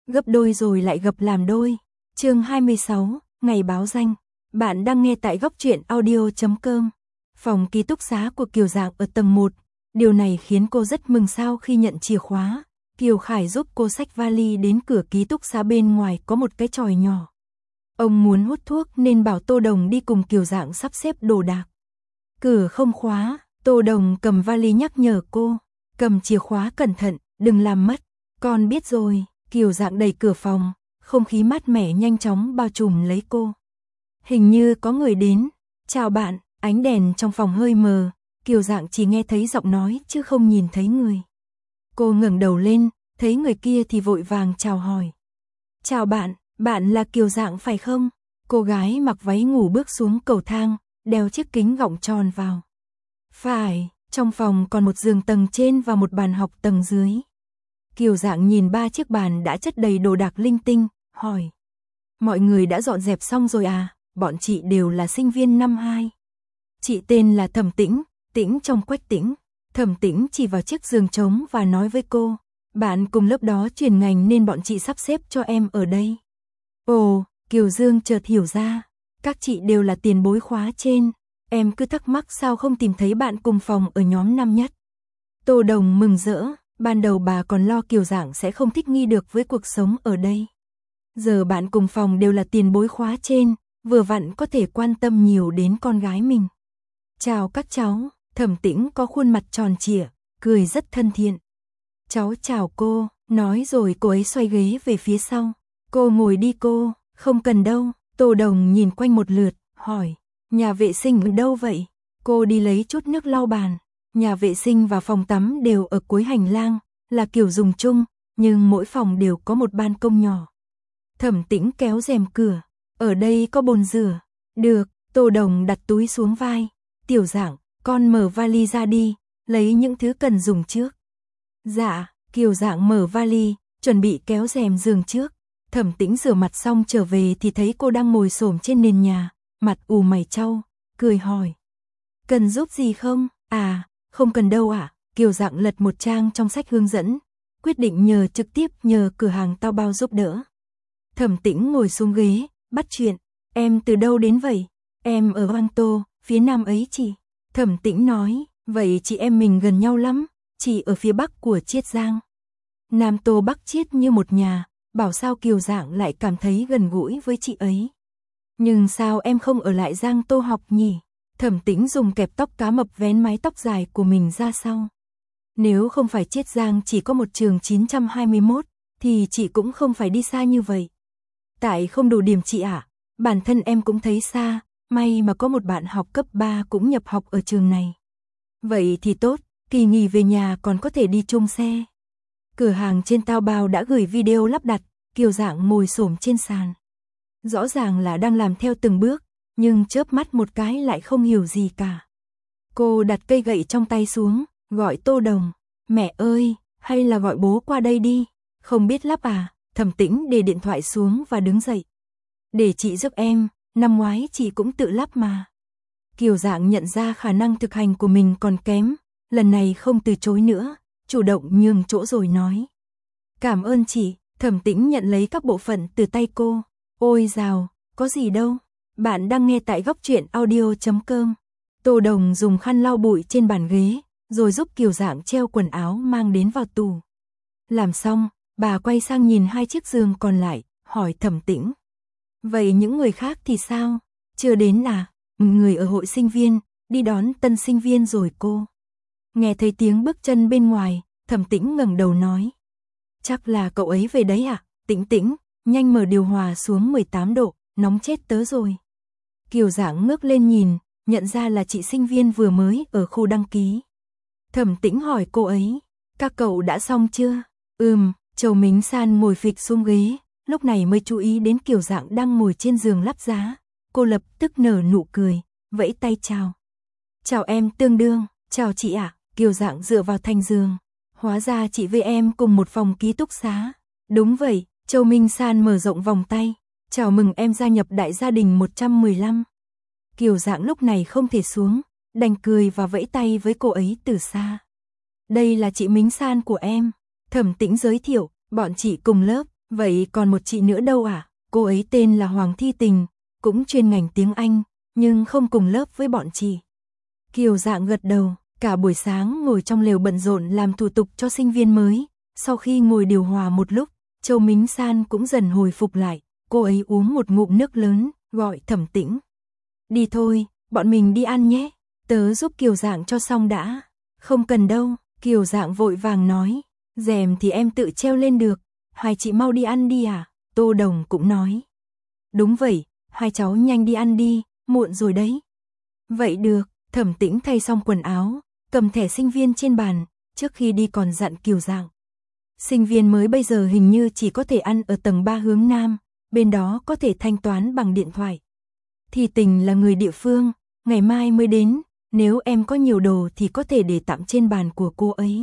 Gấp đôi rồi lại gập làm đôi. Chương 26, ngày báo danh. Bạn đang nghe tại góc truyện audio.com. Phòng ký túc xá của Kiều Dạng ở tầng 1. Điều này khiến cô rất mừng sao khi nhận chìa khóa. Kiều Khải giúp cô xách vali đến cửa ký túc xá, bên ngoài có một cái chòi nhỏ. Ông muốn hút thuốc nên bảo Tô Đồng đi cùng Kiều Dạng sắp xếp đồ đạc. Cửa không khóa, Tô Đồng cầm vali nhắc nhở cô. Cầm chìa khóa cẩn thận, đừng làm mất. Con biết rồi. Kiều Dạng đẩy cửa phòng, không khí mát mẻ nhanh chóng bao trùm lấy cô. Hình như có người đến. Chào bạn. Ánh đèn trong phòng hơi mờ, Kiều Dạng chỉ nghe thấy giọng nói chứ không nhìn thấy người. Cô ngẩng đầu lên, thấy người kia thì vội vàng chào hỏi. Chào bạn, bạn là Kiều Dạng phải không? Cô gái mặc váy ngủ bước xuống cầu thang, đeo chiếc kính gọng tròn vào. Phải, trong phòng còn một giường tầng trên và một bàn học tầng dưới. Kiều Dạng nhìn 3 chiếc bàn đã chất đầy đồ đạc linh tinh, hỏi. Mọi người đã dọn dẹp xong rồi à? Bọn chị đều là sinh viên năm 2. Chị tên là Thẩm Tĩnh, Tĩnh trong Quách Tĩnh. Thẩm Tĩnh chỉ vào chiếc giường trống và nói với cô. Bạn cùng lớp đó chuyển ngành nên bọn chị sắp xếp cho em ở đây. Ồ, Kiều Dương chợt hiểu ra. Các chị đều là tiền bối khóa trên. Em cứ thắc mắc sao không tìm thấy bạn cùng phòng ở nhóm năm nhất. Tô Đồng mừng rỡ. Ban đầu bà còn lo Kiều Dạng sẽ không thích nghi được với cuộc sống ở đây. Giờ bạn cùng phòng đều là tiền bối khóa trên, vừa vặn có thể quan tâm nhiều đến con gái mình. Chào các cháu. Thẩm Tĩnh có khuôn mặt tròn trịa, cười rất thân thiện. Cháu chào cô, nói rồi cô ấy xoay ghế về phía sau. Cô ngồi đi cô, không cần đâu. Tô Đồng nhìn quanh một lượt, hỏi. Nhà vệ sinh ở đâu vậy? Cô đi lấy chút nước lau bàn. Nhà vệ sinh và phòng tắm đều ở cuối hành lang, là kiểu dùng chung, nhưng mỗi phòng đều có một ban công nhỏ. Thẩm Tĩnh kéo rèm cửa. Ở đây có bồn rửa. Được. Tô Đồng đặt túi xuống vai. Tiểu Dạng, con mở vali ra đi, lấy những thứ cần dùng trước. Dạ. Kiều Dạng mở vali, chuẩn bị kéo rèm giường trước. Thẩm Tĩnh rửa mặt xong trở về thì thấy cô đang ngồi xổm trên nền nhà, mặt ù mày chau, cười hỏi. Cần giúp gì không? À, không cần đâu ạ. Kiều Dạng lật một trang trong sách hướng dẫn, quyết định trực tiếp nhờ cửa hàng Tao Bao giúp đỡ. Thẩm Tĩnh ngồi xuống ghế, bắt chuyện. Em từ đâu đến vậy? Em ở Hoang Tô, phía nam ấy chị. Thẩm Tĩnh nói, vậy chị em mình gần nhau lắm, chị ở phía bắc của Chiết Giang. Nam Tô Bắc Chiết như một nhà, bảo sao Kiều Dạng lại cảm thấy gần gũi với chị ấy. Nhưng sao em không ở lại Giang Tô học nhỉ? Thẩm Tĩnh dùng kẹp tóc cá mập vén mái tóc dài của mình ra sau. Nếu không phải Chiết Giang chỉ có một trường 921, thì chị cũng không phải đi xa như vậy. Tại không đủ điểm chị ạ, bản thân em cũng thấy xa, may mà có một bạn học cấp 3 cũng nhập học ở trường này. Vậy thì tốt, kỳ nghỉ về nhà còn có thể đi chung xe. Cửa hàng trên Tao Bao đã gửi video lắp đặt, Kiều Dạng ngồi xổm trên sàn. Rõ ràng là đang làm theo từng bước, nhưng chớp mắt một cái lại không hiểu gì cả. Cô đặt cây gậy trong tay xuống, gọi Tô Đồng. Mẹ ơi, hay là gọi bố qua đây đi. Không biết lắp à? Thẩm Tĩnh để điện thoại xuống và đứng dậy. Để chị giúp em, năm ngoái chị cũng tự lắp mà. Kiều Dạng nhận ra khả năng thực hành của mình còn kém, lần này không từ chối nữa, chủ động nhường chỗ rồi nói. Cảm ơn chị. Thẩm Tĩnh nhận lấy các bộ phận từ tay cô. Ôi dào, có gì đâu. Bạn đang nghe tại góc truyện audio.com. Tô Đồng dùng khăn lau bụi trên bàn ghế, rồi giúp Kiều Dạng treo quần áo mang đến vào tủ. Làm xong, bà quay sang nhìn 2 chiếc giường còn lại, hỏi Thẩm Tĩnh. Vậy những người khác thì sao? Chưa đến à? Người ở hội sinh viên, đi đón tân sinh viên rồi cô. Nghe thấy tiếng bước chân bên ngoài, Thẩm Tĩnh ngẩng đầu nói. Chắc là cậu ấy về đấy à? Tĩnh Tĩnh, nhanh mở điều hòa xuống 18 độ, nóng chết tớ rồi. Kiều Dạng ngước lên nhìn, nhận ra là chị sinh viên vừa mới ở khu đăng ký. Thẩm Tĩnh hỏi cô ấy, các cậu đã xong chưa? Châu Mính San ngồi phịch xuống ghế, lúc này mới chú ý đến Kiều Dạng đang ngồi trên giường lắp giá. Cô lập tức nở nụ cười, vẫy tay chào. Chào em Tương Đương, chào chị ạ. Kiều Dạng dựa vào thành giường. Hóa ra chị với em cùng một phòng ký túc xá. Đúng vậy, Châu Minh San mở rộng vòng tay. Chào mừng em gia nhập đại gia đình 115. Kiều Dạng lúc này không thể xuống, đành cười và vẫy tay với cô ấy từ xa. Đây là chị Mính San của em. Thẩm Tĩnh giới thiệu, bọn chị cùng lớp, Vậy còn một chị nữa đâu ạ? Cô ấy tên là Hoàng Thi Tình, cũng chuyên ngành tiếng Anh, nhưng không cùng lớp với bọn chị. Kiều Dạng gật đầu, cả buổi sáng ngồi trong lều bận rộn làm thủ tục cho sinh viên mới. Sau khi ngồi điều hòa một lúc, Châu Mính San cũng dần hồi phục lại. Cô ấy uống một ngụm nước lớn, gọi Thẩm Tĩnh. Đi thôi, bọn mình đi ăn nhé. Tớ giúp Kiều Dạng cho xong đã. Không cần đâu, Kiều Dạng vội vàng nói. Rèm thì em tự treo lên được. Hai chị mau đi ăn đi à? Tô Đồng cũng nói. Đúng vậy, hai cháu nhanh đi ăn đi, muộn rồi đấy. Vậy được, Thẩm Tĩnh thay xong quần áo, cầm thẻ sinh viên trên bàn, trước khi đi còn dặn Kiều Dạng. Sinh viên mới bây giờ hình như chỉ có thể ăn ở tầng 3 hướng Nam, bên đó có thể thanh toán bằng điện thoại. Thì Tình là người địa phương, ngày mai mới đến, nếu em có nhiều đồ thì có thể để tạm trên bàn của cô ấy.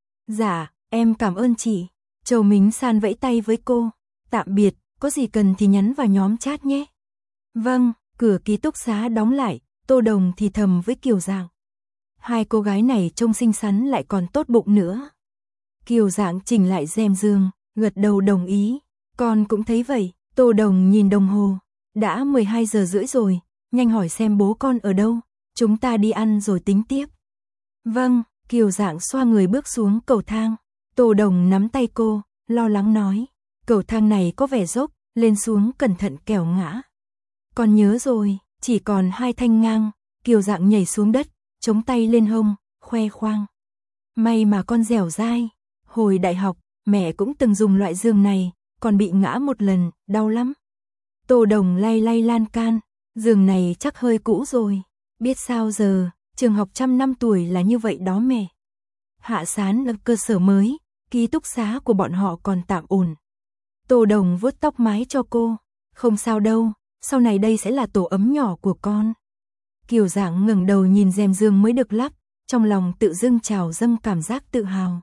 Dạ, em cảm ơn chị. Châu Mính San vẫy tay với cô. Tạm biệt, có gì cần thì nhắn vào nhóm chat nhé. Vâng, cửa ký túc xá đóng lại, Tô Đồng thì thầm với Kiều Dạng. Hai cô gái này trông xinh xắn lại còn tốt bụng nữa. Kiều Dạng chỉnh lại rèm giường, gật đầu đồng ý. Con cũng thấy vậy. Tô Đồng nhìn đồng hồ. Đã 12 giờ rưỡi rồi, nhanh hỏi xem bố con ở đâu. Chúng ta đi ăn rồi tính tiếp. Vâng, Kiều Dạng xoa người bước xuống cầu thang. Tô Đồng nắm tay cô, lo lắng nói. Cầu thang này có vẻ dốc, lên xuống cẩn thận kẻo ngã. Con nhớ rồi, chỉ còn 2 thanh ngang. Kiều Dạng nhảy xuống đất, chống tay lên hông, khoe khoang. May mà con dẻo dai. Hồi đại học, mẹ cũng từng dùng loại giường này, còn bị ngã một lần, đau lắm. Tô Đồng lay lay lan can, giường này chắc hơi cũ rồi. Biết sao giờ, trường học 100 năm tuổi là như vậy đó mẹ. Hạ Sán là cơ sở mới, ký túc xá của bọn họ còn tạm ổn. Tô Đồng vuốt tóc mái cho cô. Không sao đâu, sau này đây sẽ là tổ ấm nhỏ của con. Kiều Dạng ngẩng đầu nhìn rèm giường mới được lắp, trong lòng tự dưng trào dâng cảm giác tự hào.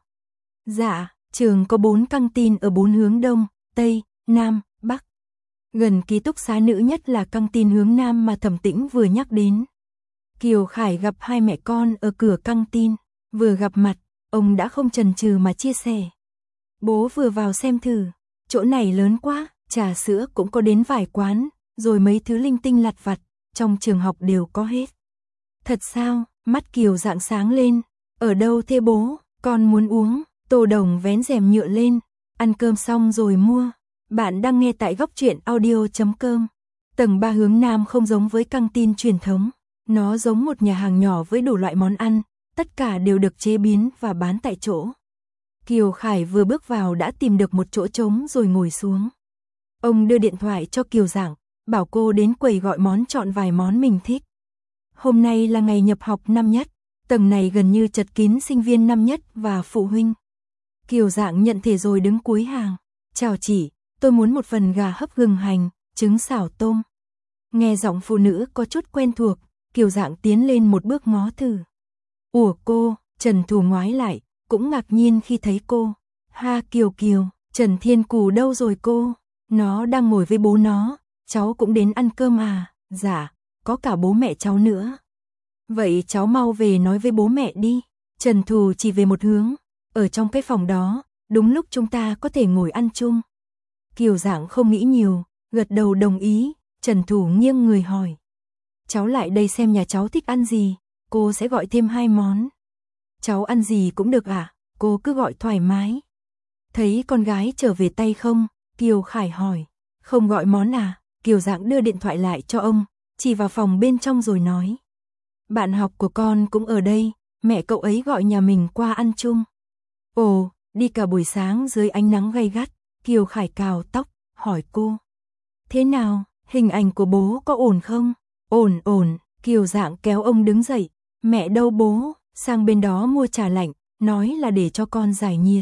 Dạ, trường có 4 căng tin ở 4 hướng Đông, Tây, Nam, Bắc. Gần ký túc xá nữ nhất là căng tin hướng Nam mà Thẩm Tĩnh vừa nhắc đến. Kiều Khải gặp hai mẹ con ở cửa căng tin, vừa gặp mặt, ông đã không chần chừ mà chia sẻ. Bố vừa vào xem thử, chỗ này lớn quá, trà sữa cũng có đến vài quán, rồi mấy thứ linh tinh lặt vặt, trong trường học đều có hết. Thật sao? Mắt Kiều Dạng sáng lên. Ở đâu thế bố? Con muốn uống. Tô Đồng vén rèm nhựa lên. Ăn cơm xong rồi mua. Bạn đang nghe tại góc truyện audio.com. Tầng 3 hướng Nam không giống với căng tin truyền thống. Nó giống một nhà hàng nhỏ với đủ loại món ăn. Tất cả đều được chế biến và bán tại chỗ. Kiều Khải vừa bước vào đã tìm được một chỗ trống rồi ngồi xuống. Ông đưa điện thoại cho Kiều Dạng, bảo cô đến quầy gọi món chọn vài món mình thích. Hôm nay là ngày nhập học năm nhất, tầng này gần như chật kín sinh viên năm nhất và phụ huynh. Kiều Dạng nhận thẻ rồi đứng cuối hàng. Chào chị, tôi muốn một phần gà hấp gừng hành, trứng xào tôm. Nghe giọng phụ nữ có chút quen thuộc, Kiều Dạng tiến lên một bước ngó thử. Ủa cô, Trần Thù ngoái lại, cũng ngạc nhiên khi thấy cô. Ha Kiều Kiều, Trần Thiên Cù đâu rồi cô? Nó đang ngồi với bố nó, cháu cũng đến ăn cơm à? Dạ, có cả bố mẹ cháu nữa. Vậy cháu mau về nói với bố mẹ đi. Trần Thù chỉ về một hướng, ở trong cái phòng đó, đúng lúc chúng ta có thể ngồi ăn chung. Kiều Dạng không nghĩ nhiều, gật đầu đồng ý. Trần Thù nghiêng người hỏi. Cháu lại đây xem nhà cháu thích ăn gì, cô sẽ gọi thêm 2 món. Cháu ăn gì cũng được à, cô cứ gọi thoải mái. Thấy con gái trở về tay không, Kiều Khải hỏi. Không gọi món à? Kiều Dạng đưa điện thoại lại cho ông, chỉ vào phòng bên trong rồi nói. Bạn học của con cũng ở đây, mẹ cậu ấy gọi nhà mình qua ăn chung. Ồ, đi cả buổi sáng dưới ánh nắng gay gắt. Kiều Khải cào tóc, hỏi cô. Thế nào, hình ảnh của bố có ổn không? Ổn ổn. Kiều Dạng kéo ông đứng dậy. Mẹ đâu bố? Sang bên đó mua trà lạnh, nói là để cho con giải nhiệt.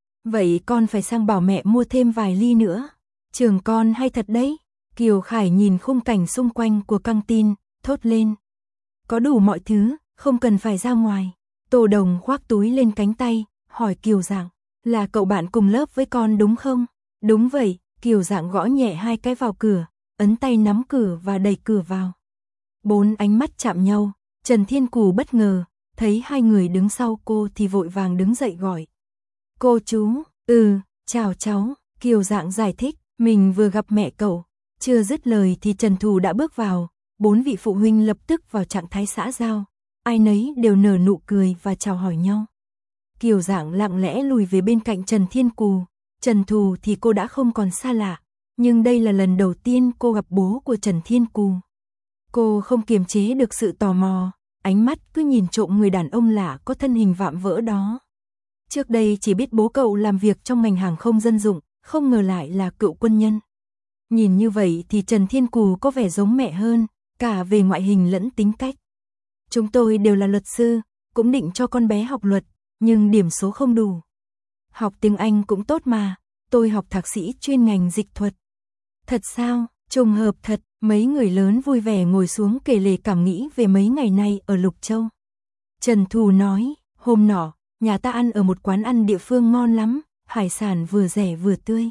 Vậy con phải sang bảo mẹ mua thêm vài ly nữa. Trường con hay thật đấy. Kiều Khải nhìn khung cảnh xung quanh của căng tin, thốt lên. Có đủ mọi thứ, không cần phải ra ngoài. Tô Đồng khoác túi lên cánh tay, hỏi Kiều Dạng. Là cậu bạn cùng lớp với con đúng không? Đúng vậy. Kiều Dạng gõ nhẹ 2 cái vào cửa, ấn tay nắm cửa và đẩy cửa vào. 4 ánh mắt chạm nhau. Trần Thiên Cù bất ngờ, thấy 2 người đứng sau cô thì vội vàng đứng dậy gọi. Cô chú, chào cháu. Kiều Dạng giải thích, mình vừa gặp mẹ cậu. Chưa dứt lời thì Trần Thù đã bước vào, 4 vị phụ huynh lập tức vào trạng thái xã giao. Ai nấy đều nở nụ cười và chào hỏi nhau. Kiều Dạng lặng lẽ lùi về bên cạnh Trần Thiên Cù. Trần Thù thì cô đã không còn xa lạ, nhưng đây là lần đầu tiên cô gặp bố của Trần Thiên Cù. Cô không kiềm chế được sự tò mò, ánh mắt cứ nhìn trộm người đàn ông lạ có thân hình vạm vỡ đó. Trước đây chỉ biết bố cậu làm việc trong ngành hàng không dân dụng, không ngờ lại là cựu quân nhân. Nhìn như vậy thì Trần Thiên Cù có vẻ giống mẹ hơn, cả về ngoại hình lẫn tính cách. Chúng tôi đều là luật sư, cũng định cho con bé học luật, nhưng điểm số không đủ. Học tiếng Anh cũng tốt mà, tôi học thạc sĩ chuyên ngành dịch thuật. Thật sao, trùng hợp thật, mấy người lớn vui vẻ ngồi xuống kể lể cảm nghĩ về mấy ngày nay ở Lục Châu. Trần Thù nói, hôm nọ, nhà ta ăn ở một quán ăn địa phương ngon lắm, hải sản vừa rẻ vừa tươi.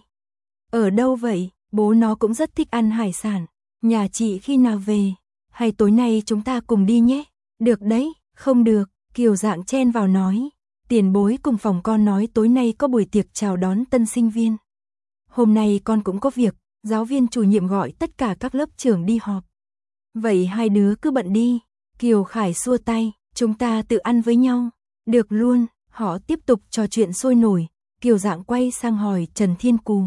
Ở đâu vậy? Bố nó cũng rất thích ăn hải sản. Nhà chị khi nào về? Hay tối nay chúng ta cùng đi nhé? Được đấy, không được, Kiều Dạng chen vào nói. Tiền bối cùng phòng con nói tối nay có buổi tiệc chào đón tân sinh viên. Hôm nay con cũng có việc, giáo viên chủ nhiệm gọi tất cả các lớp trưởng đi họp. Vậy hai đứa cứ bận đi. Kiều Khải xua tay, chúng ta tự ăn với nhau. Được luôn, họ tiếp tục trò chuyện sôi nổi. Kiều Dạng quay sang hỏi Trần Thiên Cù.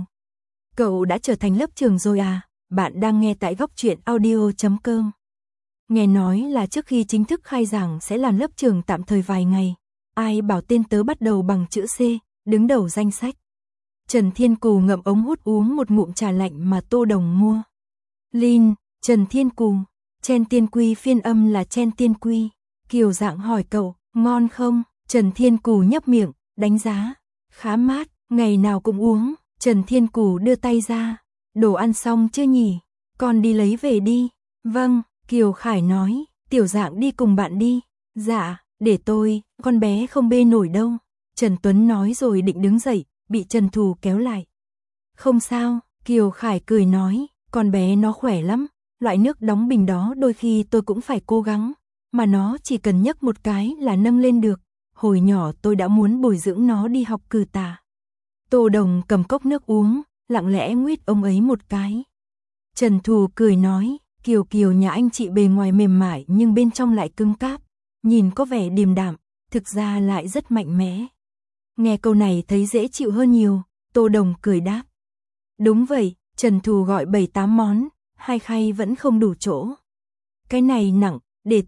Cậu đã trở thành lớp trưởng rồi à? Bạn đang nghe tại Góc Truyện Audio.com. Nghe nói là trước khi chính thức khai giảng sẽ làm lớp trưởng tạm thời vài ngày. Ai bảo tên tớ bắt đầu bằng chữ C, đứng đầu danh sách. Trần Thiên Cù ngậm ống hút uống một ngụm trà lạnh mà Tô Đồng mua. Lin, Trần Thiên Cù, Chen Tiên Quy phiên âm là Chen Tiên Quy. Kiều Dạng hỏi cậu, ngon không? Trần Thiên Cù nhấp miệng, đánh giá. Khá mát, ngày nào cũng uống. Trần Thiên Cù đưa tay ra. Đồ ăn xong chưa nhỉ? Con đi lấy về đi. Vâng, Kiều Khải nói, Tiểu Dạng đi cùng bạn đi. Dạ, để tôi, con bé không bê nổi đâu. Trần Tuấn nói rồi định đứng dậy, bị Trần Thù kéo lại. Không sao, Kiều Khải cười nói, con bé nó khỏe lắm. Loại nước đóng bình đó đôi khi tôi cũng phải cố gắng, mà nó chỉ cần nhấc một cái là nâng lên được. Hồi nhỏ tôi đã muốn bồi dưỡng nó đi học cử tà. Tô Đồng cầm cốc nước uống, lặng lẽ nguyết ông ấy một cái. Trần Thù cười nói, Kiều Kiều nhà anh chị bề ngoài mềm mại nhưng bên trong lại cứng cáp, nhìn có vẻ điềm đạm, thực ra lại rất mạnh mẽ. Nghe câu này thấy dễ chịu hơn nhiều, Tô Đồng cười đáp. Đúng vậy, Trần Thù gọi 7-8 món, 2 khay vẫn không đủ chỗ. Cái này nặng, để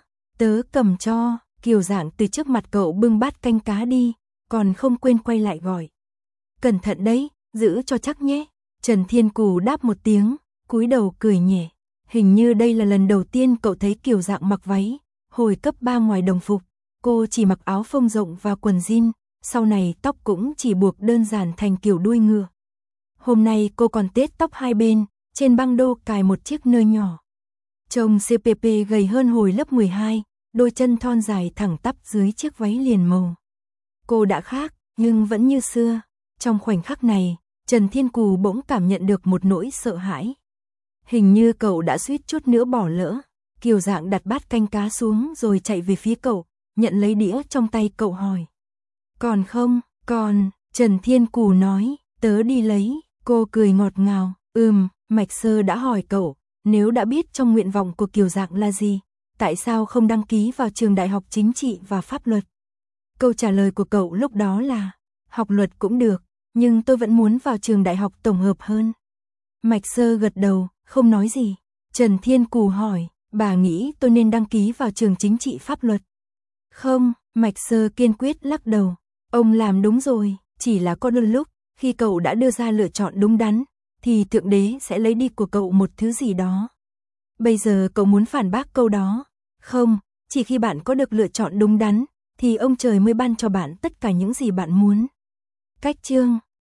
tớ cầm cho. Kiều Dạng từ trước mặt cậu bưng bát canh cá đi, còn không quên quay lại gọi. Cẩn thận đấy, giữ cho chắc nhé. Trần Thiên Cù đáp một tiếng, cúi đầu cười nhẹ. Hình như đây là lần đầu tiên cậu thấy Kiều Dạng mặc váy. Hồi cấp 3 ngoài đồng phục, cô chỉ mặc áo phông rộng và quần jean, sau này tóc cũng chỉ buộc đơn giản thành kiểu đuôi ngựa. Hôm nay cô còn tết tóc hai bên, trên băng đô cài một chiếc nơ nhỏ. Trông CPP gầy hơn hồi lớp 12, đôi chân thon dài thẳng tắp dưới chiếc váy liền màu. Cô đã khác, nhưng vẫn như xưa. Trong khoảnh khắc này, Trần Thiên Cù bỗng cảm nhận được một nỗi sợ hãi. Hình như cậu đã suýt chút nữa bỏ lỡ. Kiều Dạng đặt bát canh cá xuống rồi chạy về phía cậu, nhận lấy đĩa trong tay cậu hỏi. Còn không, còn, Trần Thiên Cù nói, tớ đi lấy. Cô cười ngọt ngào, Mạch Sơ đã hỏi cậu, nếu đã biết trong nguyện vọng của Kiều Dạng là gì, tại sao không đăng ký vào trường đại học chính trị và pháp luật? Câu trả lời của cậu lúc đó là, học luật cũng được, nhưng tôi vẫn muốn vào trường đại học tổng hợp hơn. Mạch Sơ gật đầu, không nói gì. Trần Thiên Cù hỏi, bà nghĩ tôi nên đăng ký vào trường chính trị pháp luật? Không, Mạch Sơ kiên quyết lắc đầu. Ông làm đúng rồi, chỉ là có đôi lúc, khi cậu đã đưa ra lựa chọn đúng đắn, thì Thượng Đế sẽ lấy đi của cậu một thứ gì đó. Bây giờ cậu muốn phản bác câu đó? Không, chỉ khi bạn có được lựa chọn đúng đắn, thì ông trời mới ban cho bạn tất cả những gì bạn muốn. Cách chương